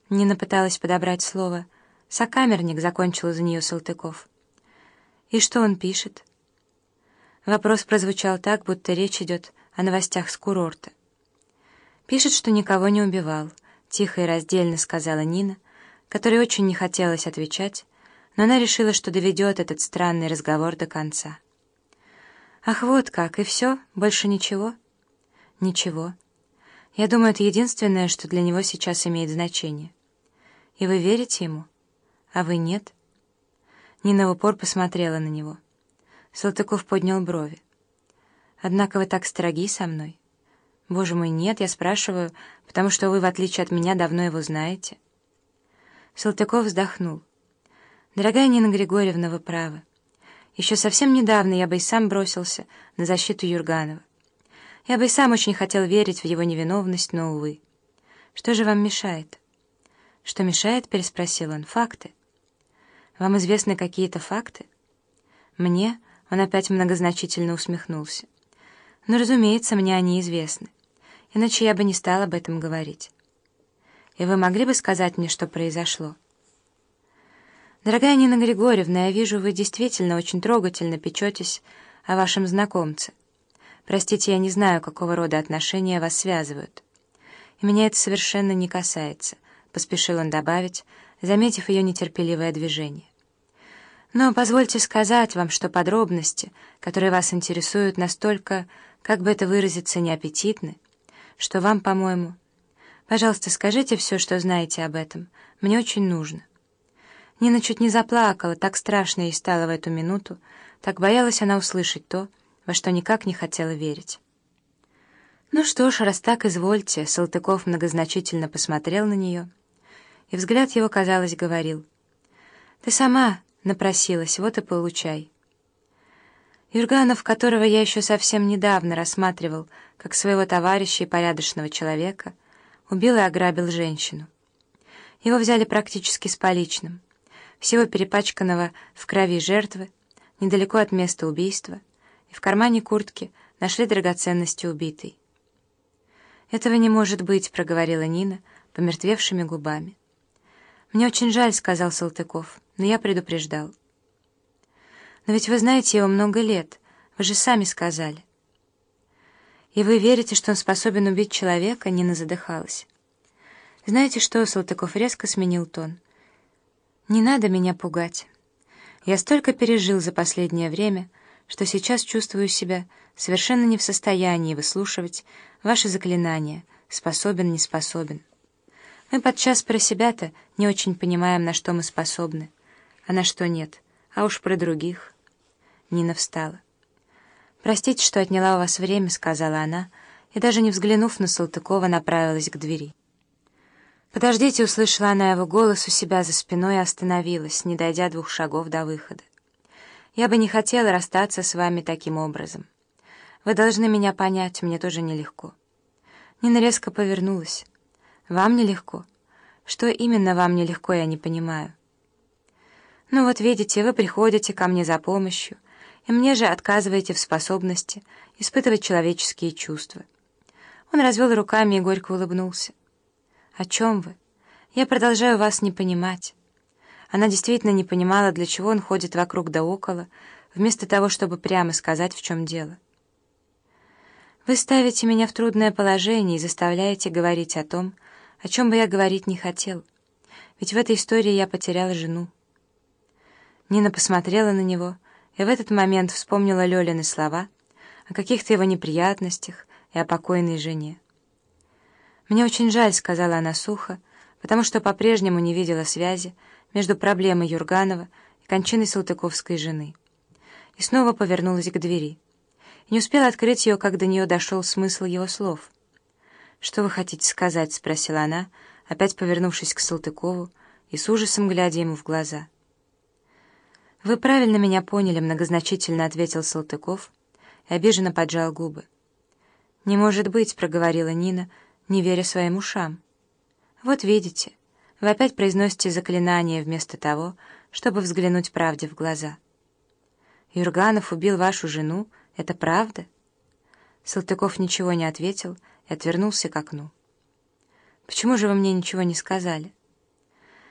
Нина пыталась подобрать слово. «Сокамерник», — закончил за нее Салтыков. «И что он пишет?» Вопрос прозвучал так, будто речь идет о новостях с курорта. «Пишет, что никого не убивал», — тихо и раздельно сказала Нина, которой очень не хотелось отвечать, но она решила, что доведет этот странный разговор до конца. «Ах, вот как, и все? Больше ничего?» «Ничего. Я думаю, это единственное, что для него сейчас имеет значение. И вы верите ему? А вы нет?» Нина в упор посмотрела на него. Салтыков поднял брови. «Однако вы так строги со мной». «Боже мой, нет, я спрашиваю, потому что вы, в отличие от меня, давно его знаете». Салтыков вздохнул. «Дорогая Нина Григорьевна, вы правы. Еще совсем недавно я бы и сам бросился на защиту Юрганова. Я бы и сам очень хотел верить в его невиновность, но, увы. Что же вам мешает?» «Что мешает?» — переспросил он. «Факты. Вам известны какие-то факты?» «Мне?» — он опять многозначительно усмехнулся. «Ну, разумеется, мне они известны. Иначе я бы не стал об этом говорить. И вы могли бы сказать мне, что произошло?» «Дорогая Нина Григорьевна, я вижу, вы действительно очень трогательно печетесь о вашем знакомце. Простите, я не знаю, какого рода отношения вас связывают. И меня это совершенно не касается», — поспешил он добавить, заметив ее нетерпеливое движение. «Но позвольте сказать вам, что подробности, которые вас интересуют, настолько, как бы это выразиться, неаппетитны, что вам, по-моему... Пожалуйста, скажите все, что знаете об этом. Мне очень нужно». Нина чуть не заплакала, так страшно ей стало в эту минуту, так боялась она услышать то, во что никак не хотела верить. «Ну что ж, раз так, извольте», — Салтыков многозначительно посмотрел на нее, и взгляд его, казалось, говорил: «Ты сама напросилась, вот и получай». Юрганов, которого я еще совсем недавно рассматривал как своего товарища и порядочного человека, убил и ограбил женщину. Его взяли практически с поличным, всего перепачканного в крови жертвы, недалеко от места убийства, и в кармане куртки нашли драгоценности убитой. «Этого не может быть», — проговорила Нина помертвевшими губами. «Мне очень жаль», — сказал Салтыков, — «но я предупреждал». «Но ведь вы знаете его много лет, вы же сами сказали». «И вы верите, что он способен убить человека?» — Нина задыхалась. «Знаете что?» — Салтыков резко сменил тон. «Не надо меня пугать. Я столько пережил за последнее время, что сейчас чувствую себя совершенно не в состоянии выслушивать ваши заклинания, способен, не способен. Мы подчас про себя-то не очень понимаем, на что мы способны, а на что нет, а уж про других». Нина встала. «Простите, что отняла у вас время», — сказала она, и даже не взглянув на Салтыкова, направилась к двери. «Подождите», — услышала она его голос у себя за спиной и остановилась, не дойдя 2 шагов до выхода. «Я бы не хотела расстаться с вами таким образом. Вы должны меня понять, мне тоже нелегко». Нина резко повернулась. «Вам нелегко? Что именно вам нелегко, я не понимаю». «Ну вот видите, вы приходите ко мне за помощью, и мне же отказываете в способности испытывать человеческие чувства». Он развел руками и горько улыбнулся. «О чем вы? Я продолжаю вас не понимать». Она действительно не понимала, для чего он ходит вокруг да около, вместо того, чтобы прямо сказать, в чем дело. «Вы ставите меня в трудное положение и заставляете говорить о том, о чем бы я говорить не хотел. Ведь в этой истории я потеряла жену». Нина посмотрела на него и в этот момент вспомнила Лёлины слова о каких-то его неприятностях и о покойной жене. «Мне очень жаль», — сказала она сухо, потому что по-прежнему не видела связи между проблемой Юрганова и кончиной салтыковской жены. И снова повернулась к двери. И не успела открыть ее, как до нее дошел смысл его слов. «Что вы хотите сказать?» — спросила она, опять повернувшись к Салтыкову и с ужасом глядя ему в глаза. «Вы правильно меня поняли», — многозначительно ответил Салтыков и обиженно поджал губы. «Не может быть», — проговорила Нина, не веря своим ушам. «Вот видите, вы опять произносите заклинание вместо того, чтобы взглянуть правде в глаза. Юрганов убил вашу жену, это правда?» Салтыков ничего не ответил и отвернулся к окну. «Почему же вы мне ничего не сказали?»